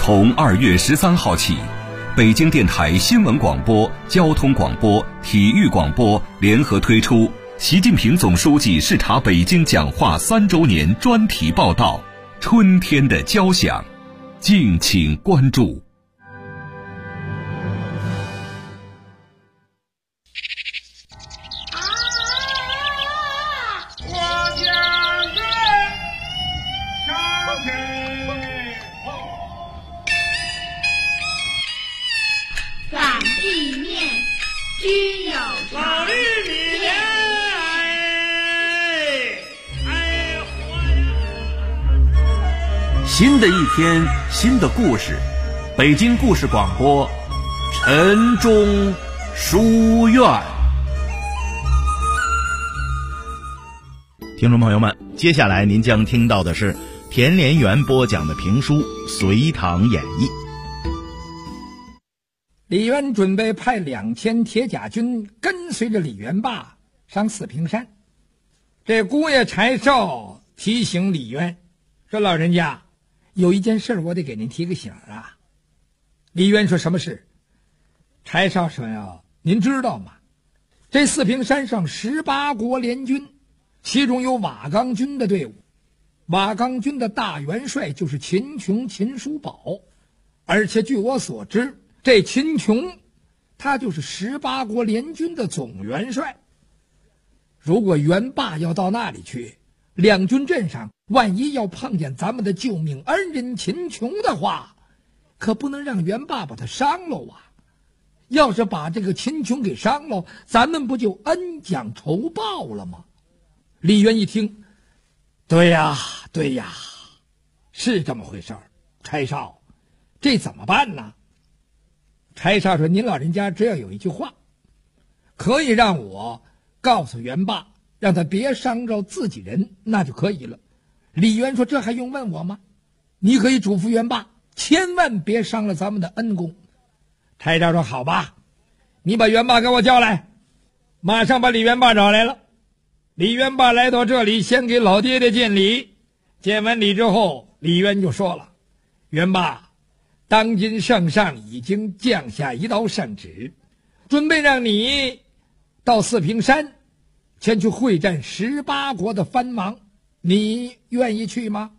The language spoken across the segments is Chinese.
从2月13号起，北京电台新闻广播、交通广播、体育广播联合推出习近平总书记视察北京讲话3周年专题报道《春天的交响》，敬请关注。 新的一天，新的故事，北京故事广播，晨钟书院。听众朋友们，接下来您将听到的是田连元播讲的评书《隋唐演义》。 李渊准备派2000铁甲军跟随着李元霸上四平山。这姑爷柴少提醒李渊说：“老人家，有一件事我得给您提个醒啊。”李渊说：“什么事？”柴少说：“呀，您知道吗？这四平山上18国联军，其中有瓦岗军的队伍，瓦岗军的大元帅就是秦琼秦叔宝，而且据我所知，这秦琼他就是18国联军的总元帅。如果元霸要到那里去，两军阵上万一要碰见咱们的救命恩人秦琼的话，可不能让元霸把他伤了啊！要是把这个秦琼给伤了，咱们不就恩将仇报了吗？”李渊一听，对呀，是这么回事儿。柴少，这怎么办呢？柴少说：“您老人家只要有一句话，可以让我告诉元霸，让他别伤着自己人，那就可以了。”李渊说：“这还用问我吗？你可以嘱咐元霸，千万别伤了咱们的恩公。”柴少说：“好吧，你把元霸给我叫来。”马上把李元霸找来了。李元霸来到这里，先给老爹爹见礼。见完礼之后，李渊就说了：“元霸，当今圣上已经降下一道圣旨，准备让你到四平山前去会战18国的藩王，你愿意去吗？”“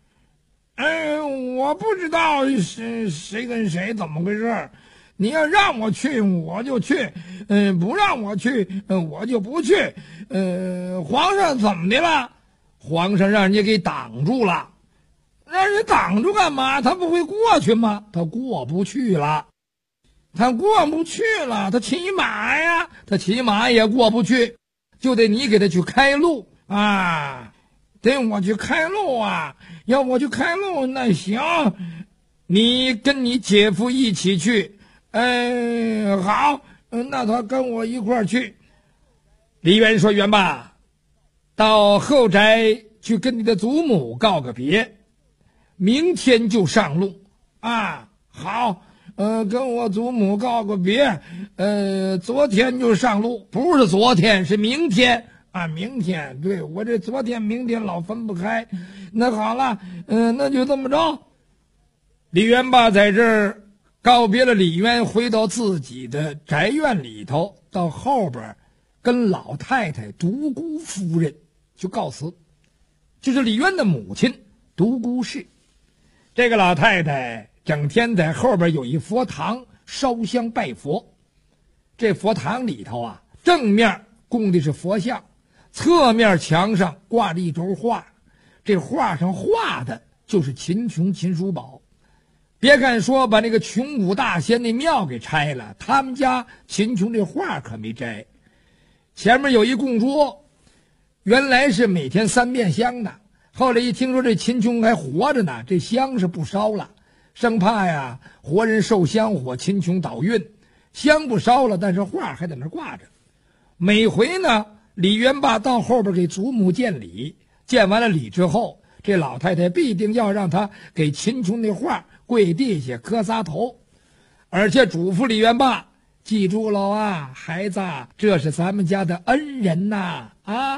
我不知道谁跟谁怎么回事，你要让我去我就去，不让我去我就不去。皇上怎么的了？”“皇上让人家给挡住了。”“让人挡住干嘛？他不会过去吗？”“他过不去了。”“他过不去了，他骑马呀，他骑马也过不去，就得你给他去开路啊，得我去开路啊。要我去开路，那行，你跟你姐夫一起去。好，那他跟我一块儿去。”李渊说：“元霸，到后宅去跟你的祖母告个别，明天就上路啊。”“好，跟我祖母告个别，昨天就上路，不是昨天，是明天啊，明天。对，我这昨天明天老分不开。那好了，那就这么着。”李元霸在这儿告别了李渊，回到自己的宅院里头，到后边跟老太太独孤夫人就告辞，就是李渊的母亲独孤氏。这个老太太整天在后边有一佛堂烧香拜佛，这佛堂里头啊，正面供的是佛像，侧面墙上挂着一轴画，这画上画的就是秦琼秦叔宝。别看说把那个穷武大仙那庙给拆了，他们家秦琼这画可没摘。前面有一供桌，原来是每天3遍香的，后来一听说这秦琼还活着呢，这香是不烧了，生怕呀活人受香火，秦琼倒运，香不烧了，但是画还在那挂着。每回呢，李元霸到后边给祖母见礼，见完了礼之后，这老太太必定要让他给秦琼那画跪地下磕仨头，而且嘱咐李元霸，记住了啊，孩子，这是咱们家的恩人呐，啊，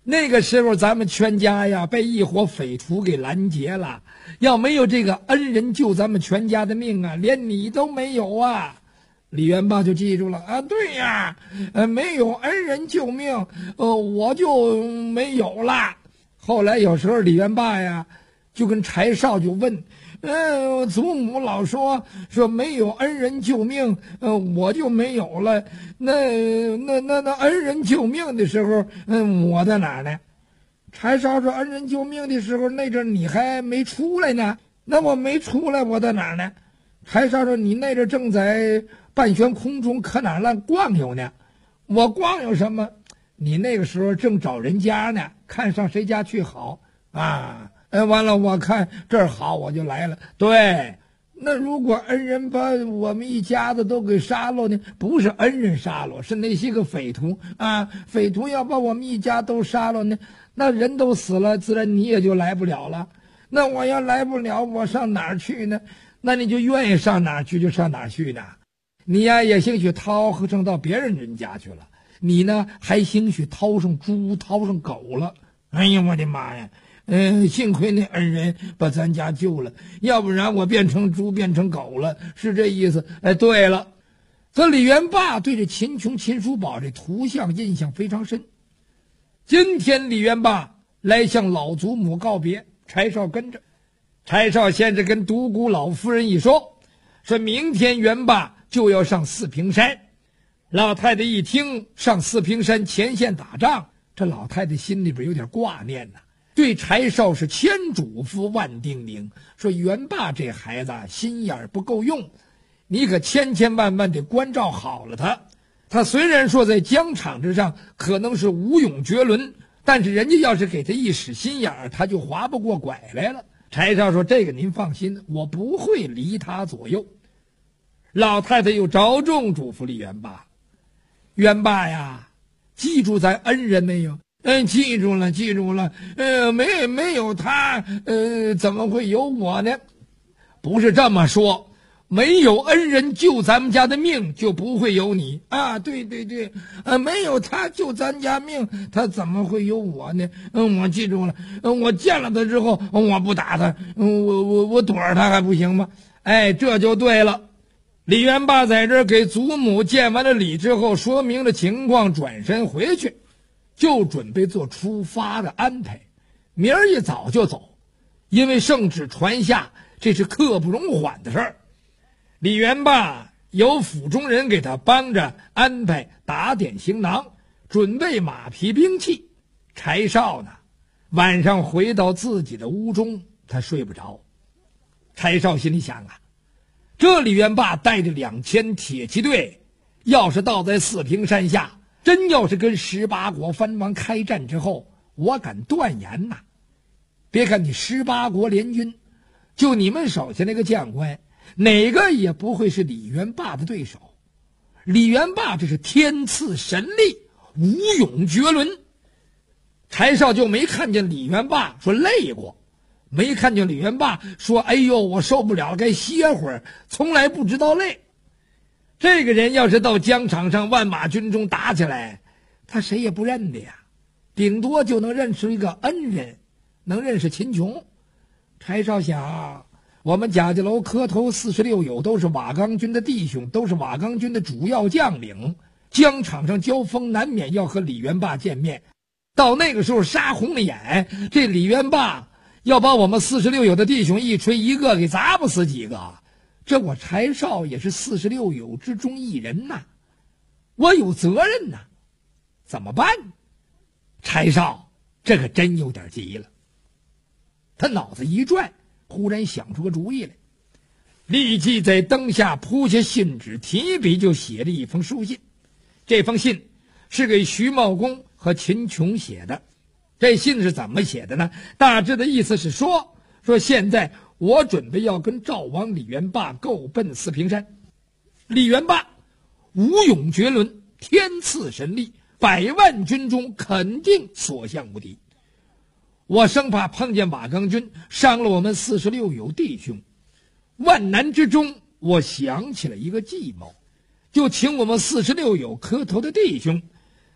那个时候咱们全家呀被一伙匪徒给拦截了，要没有这个恩人救咱们全家的命啊，连你都没有啊。李元霸就记住了啊，对呀，没有恩人救命，我就没有了。后来有时候李元霸呀就跟柴少就问，祖母老说没有恩人救命，我就没有了。那恩人救命的时候，我在哪呢？柴少说恩人救命的时候，那阵你还没出来呢。那我没出来，我在哪呢？柴少说你那阵正在半悬空中可哪乱逛悠呢。我逛悠什么？你那个时候正找人家呢，看上谁家去好啊。完了，我看这儿好，我就来了。对，那如果恩人把我们一家子都给杀了呢？不是恩人杀了，是那些个匪徒啊！匪徒要把我们一家都杀了呢，那人都死了，自然你也就来不了了。那我要来不了，我上哪儿去呢？那你就愿意上哪儿去就上哪儿去呢？你呀也兴许掏和成到别人家去了，你呢还兴许掏上猪掏上狗了。哎呀，我的妈呀！幸亏那恩人把咱家救了，要不然我变成猪变成狗了，是这意思。对了，这李元霸对这秦琼秦叔宝这图像印象非常深。今天李元霸来向老祖母告别，柴少跟着。柴少先是跟独孤老夫人一说明天元霸就要上四平山。老太太一听上四平山前线打仗，这老太太心里边有点挂念呐，对柴少是千嘱咐万叮咛，说元霸这孩子心眼不够用，你可千千万万得关照好了他。他虽然说在疆场之上可能是武勇绝伦，但是人家要是给他一使心眼，他就划不过拐来了。柴少说这个您放心，我不会离他左右。老太太又着重嘱咐李元霸，元霸呀，记住咱恩人没有？记住了，记住了。没有他，怎么会有我呢？不是这么说，没有恩人救咱们家的命，就不会有你啊！对对对，没有他救咱家命，他怎么会有我呢？我记住了，我见了他之后，我不打他，我躲着他还不行吗？这就对了。李元霸在这儿给祖母见完了礼之后，说明了情况，转身回去。就准备做出发的安排，明儿一早就走，因为圣旨传下，这是刻不容缓的事儿。李元霸由府中人给他帮着安排打点行囊，准备马匹兵器。柴少呢，晚上回到自己的屋中，他睡不着。柴少心里想啊，这李元霸带着2000铁骑队，要是到在四平山下，真要是跟18国藩王开战之后，我敢断言呐，别看你18国联军，就你们手下那个将官，哪个也不会是李元霸的对手。李元霸这是天赐神力，武勇绝伦。柴少就没看见李元霸说累过，没看见李元霸说哎呦我受不了该歇会儿，从来不知道累。这个人要是到疆场上万马军中打起来，他谁也不认的呀，顶多就能认识一个恩人，能认识秦琼。柴少想，我们贾家楼磕头46友都是瓦岗军的弟兄，都是瓦岗军的主要将领，疆场上交锋难免要和李元霸见面，到那个时候杀红了眼，这李元霸要把我们46友的弟兄一锤一个给砸不死几个，这我柴少也是46友之中一人呐，我有责任呐，怎么办？柴少这可真有点急了。他脑子一转，忽然想出个主意来，立即在灯下铺下信纸，提笔就写了一封书信。这封信是给徐茂公和秦琼写的。这信是怎么写的呢？大致的意思是说现在我准备要跟赵王李元霸够奔四平山。李元霸武勇绝伦，天赐神力，100万军中肯定所向无敌。我生怕碰见瓦岗军伤了我们46友弟兄，万难之中我想起了一个计谋，就请我们46友磕头的弟兄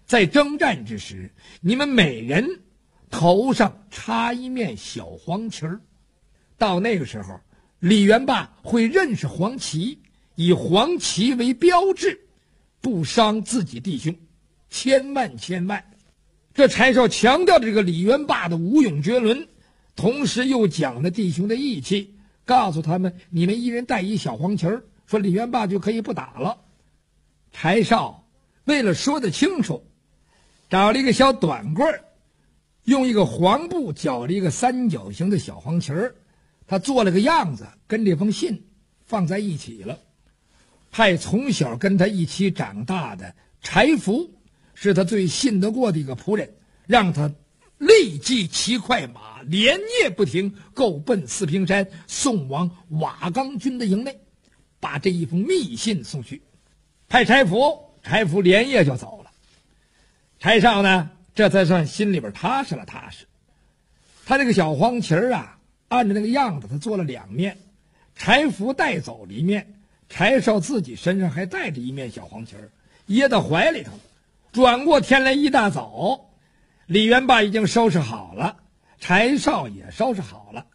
在征战之时，你们每人头上插一面小黄旗儿。到那个时候，李元霸会认识黄旗，以黄旗为标志，不伤自己弟兄，千万。这柴绍强调这个李元霸的武勇绝伦，同时又讲了弟兄的义气，告诉他们你们一人带一小黄旗儿，说李元霸就可以不打了。柴绍为了说得清楚，找了一个小短棍儿，用一个黄布绞了一个三角形的小黄旗儿，他做了个样子，跟这封信放在一起了。派从小跟他一起长大的柴福是他最信得过的一个仆人，让他立即骑快马，连夜不停，够奔四平山，送往瓦岗军的营内，把这一封密信送去。派柴福连夜就走了。柴绍呢，这才算心里边踏实。他这个小黄旗儿啊，按照那个样子，他做了2面，柴福带走了一面，柴绍自己身上还带着一面小黄旗儿，掖到怀里头了。转过天来一大早，李元霸已经收拾好了，柴绍也收拾好了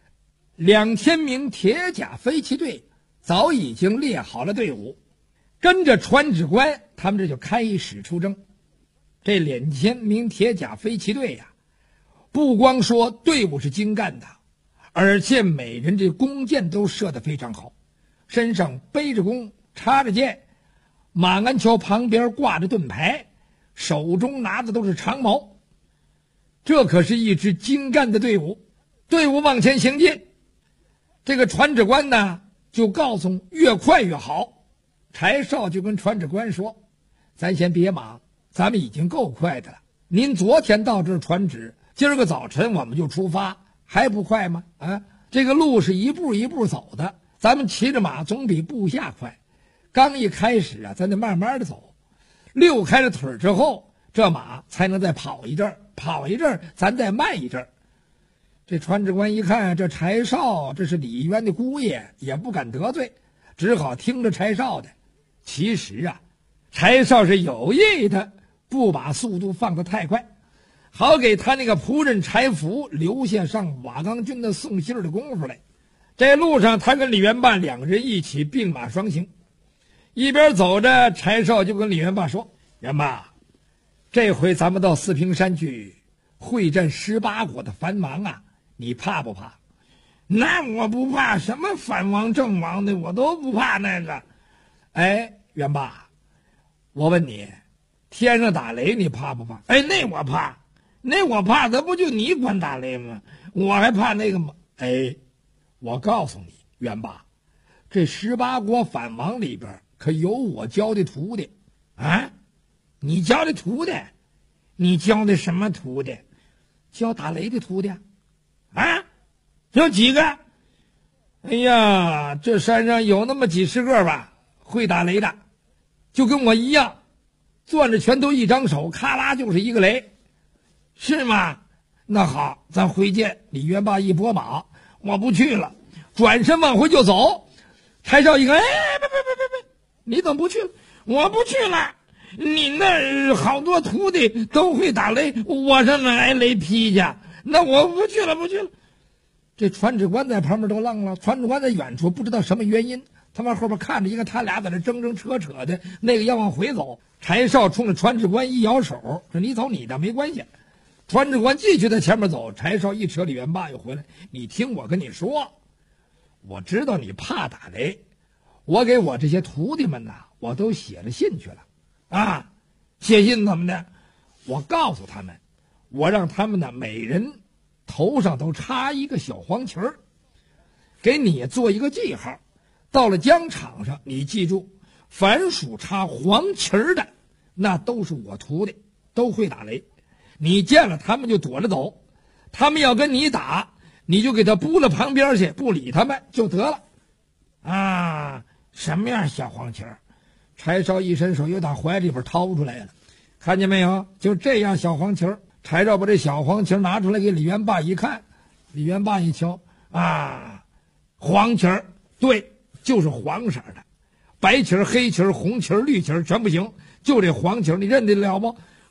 ，2000名铁甲飞骑队早已经列好了队伍，跟着传旨官他们这就开始出征。这2000名铁甲飞骑队呀，不光说队伍是精干的，而且每人这弓箭都射得非常好，身上背着弓，插着箭，马鞍桥旁边挂着盾牌，手中拿的都是长矛。这可是一支精干的队伍。队伍往前行进，这个传旨官呢就告诉越快越好。柴绍就跟传旨官说，咱先别忙，咱们已经够快的了，您昨天到这儿传旨，今儿个早晨我们就出发，还不快吗？这个路是一步一步走的，咱们骑着马总比部下快。刚一开始啊，咱得慢慢的走，溜开了腿之后，这马才能再跑一阵儿，咱再慢一阵儿。这传旨官一看这柴绍这是李渊的姑爷，也不敢得罪，只好听着柴绍的。其实啊，柴绍是有意的不把速度放得太快，好给他那个仆人柴福留下上瓦岗军的送信的功夫来。这路上他跟李元霸2个人一起并马双行，一边走着，柴绍就跟李元霸说，元霸，这回咱们到四平山去会战18国的藩王啊，你怕不怕？那我不怕，什么藩王正王的我都不怕那个。哎，元霸，我问你，天上打雷你怕不怕？哎，那我怕，那不就你管打雷吗？我还怕那个吗？哎，我告诉你，元霸，这18国藩王里边可有我教的徒弟啊！你教的徒弟？你教的什么徒弟？教打雷的徒弟啊？有几个？哎呀，这山上有那么几十个吧，会打雷的，就跟我一样，攥着拳头一张手，咔啦就是一个雷，是吗？那好，咱回见。李元霸一拨马，我不去了，转身往回就走。柴绍一看，哎，别，你怎么不去了？我不去了，你那好多徒弟都会打雷，我上哪挨雷劈去？那我不去了。这传旨官在旁边都愣了，传旨官在远处不知道什么原因，他往后边看着，一个他俩在那争扯的，那个要往回走。柴绍冲着传旨官一摇手，说你走你的，没关系。传旨官继续在前面走，柴绍一扯李元霸又回来，你听我跟你说，我知道你怕打雷，我给我这些徒弟们呐，我都写了信去了啊。写信怎么的？我告诉他们，我让他们呢每人头上都插一个小黄旗儿，给你做一个记号。到了疆场上，你记住，凡属插黄旗儿的，那都是我徒弟，都会打雷。你见了他们就躲着走，他们要跟你打，你就给他扑到旁边去，不理他们就得了。啊，什么样小黄旗儿？柴绍一伸手又打怀里边掏出来了，看见没有？就这样小黄旗儿。柴绍把这小黄旗拿出来给李元霸一看，李元霸一瞧，啊，黄旗儿，对，就是黄色的，白旗儿、黑旗儿、红旗儿、绿旗儿全不行，就这黄旗儿，你认得了吗？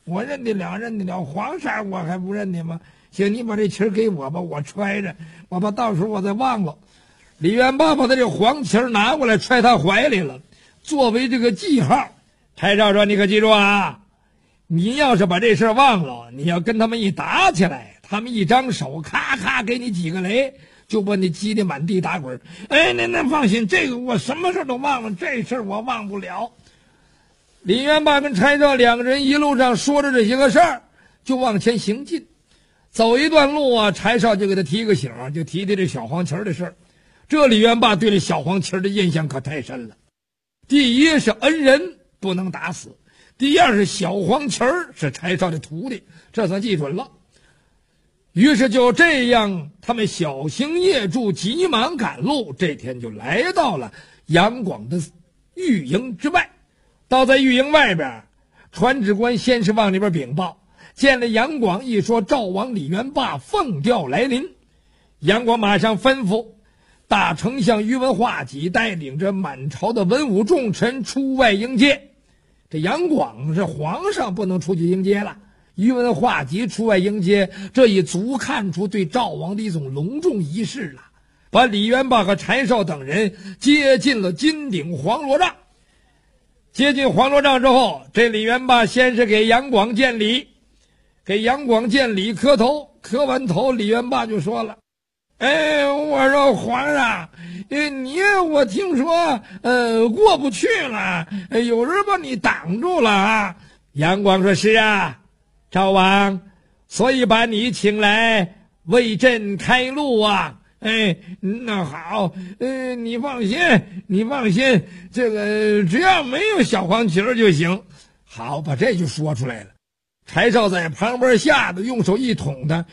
我认得了，认得了，黄色我还不认得吗？行，你把这旗儿给我吧，我揣着，我怕到时候我再忘了。李元霸把他这黄旗儿拿过来，揣他怀里了，作为这个记号。柴少说：“你可记住啊，你要是把这事儿忘了，你要跟他们一打起来，他们一张手，咔咔给你几个雷，就把你击得满地打滚。哎，那放心，这个我什么事都忘了，这事儿我忘不了。”李元霸跟柴少两个人一路上说着这些个事儿，就往前行进。走一段路啊，柴少就给他提个醒，就提这小黄旗的事儿。这李元霸对这小黄旗的印象可太深了。第一是恩人不能打死，第二是小黄旗是柴少的徒弟，这算记准了。于是就这样，他们小行夜驻，急忙赶路。这天就来到了杨广的御营之外。到在御营外边，传旨官先是往里边禀报，见了杨广，一说赵王李元霸奉调来临。杨广马上吩咐大丞相宇文化及带领着满朝的文武重臣出外迎接。这杨广是皇上，不能出去迎接了，宇文化及出外迎接，这已足看出对赵王的一种隆重仪式了。把李元霸和柴少等人接进了金顶黄罗帐。接近黄罗帐之后，这李元霸先是给杨广见礼，给杨广见礼磕头，磕完头，李元霸就说了：“哎，我说皇上，我听说过不去了，有人把你挡住了啊。”杨广说：“是啊，赵王，所以把你请来为朕开路啊。”哎，那好，你放心，这个只要没有小黄旗就行。好，把这就说出来了。柴少在旁边吓得用手一捅他，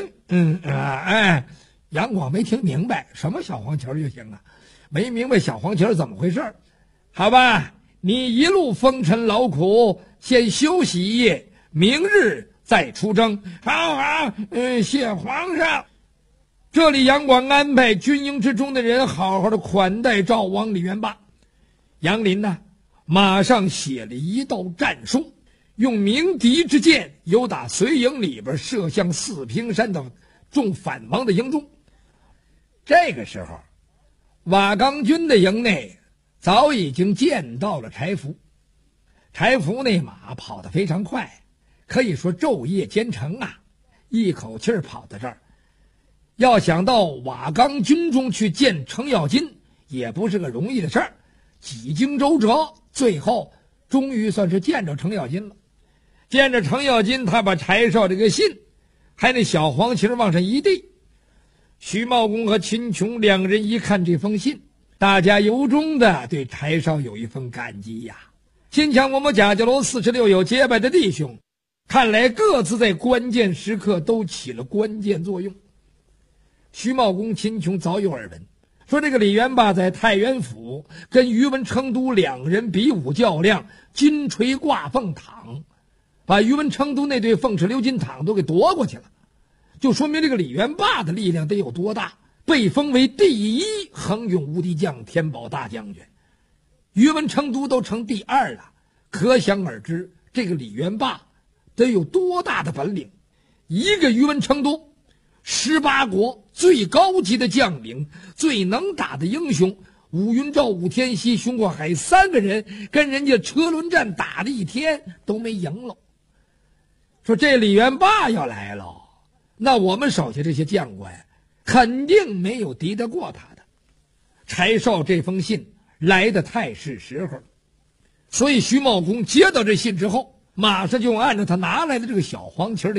杨广没听明白什么小黄旗就行啊，没明白小黄旗怎么回事。好吧，你一路风尘劳苦，先休息一夜，明日再出征。好，谢皇上。这里杨广安排军营之中的人好好的款待赵王李元霸。杨林呢，马上写了一道战书，用鸣笛之箭由打随营里边射向四平山的众反王的营中。这个时候，瓦岗军的营内早已经见到了柴福。柴福那马跑得非常快，可以说昼夜兼程啊，一口气跑到这儿。要想到瓦岗军中去见程咬金，也不是个容易的事儿，几经周折，最后终于算是见着程咬金了。见着程咬金，他把柴少这个信还那小黄旗往上一递。徐茂公和秦琼两人一看这封信，大家由衷的对柴少有一份感激呀。心想我们贾家楼46有结拜的弟兄，看来各自在关键时刻都起了关键作用。徐茂公、秦琼早有耳闻，说这个李元霸在太原府跟宇文成都两人比武较量，金锤挂凤躺，把宇文成都那对凤翅鎏金躺都给夺过去了，就说明这个李元霸的力量得有多大，被封为第一横勇无敌将、天宝大将军。宇文成都都成第二了，可想而知这个李元霸得有多大的本领。一个宇文成都，18国最高级的将领，最能打的英雄，武云照、武天锡、熊过海3个人跟人家车轮战打了一天都没赢了。说这李元霸要来了，那我们手下这些将官肯定没有敌得过他的。柴少这封信来得太是时候，所以徐茂公接到这信之后，马上就按照他拿来的这个小黄旗的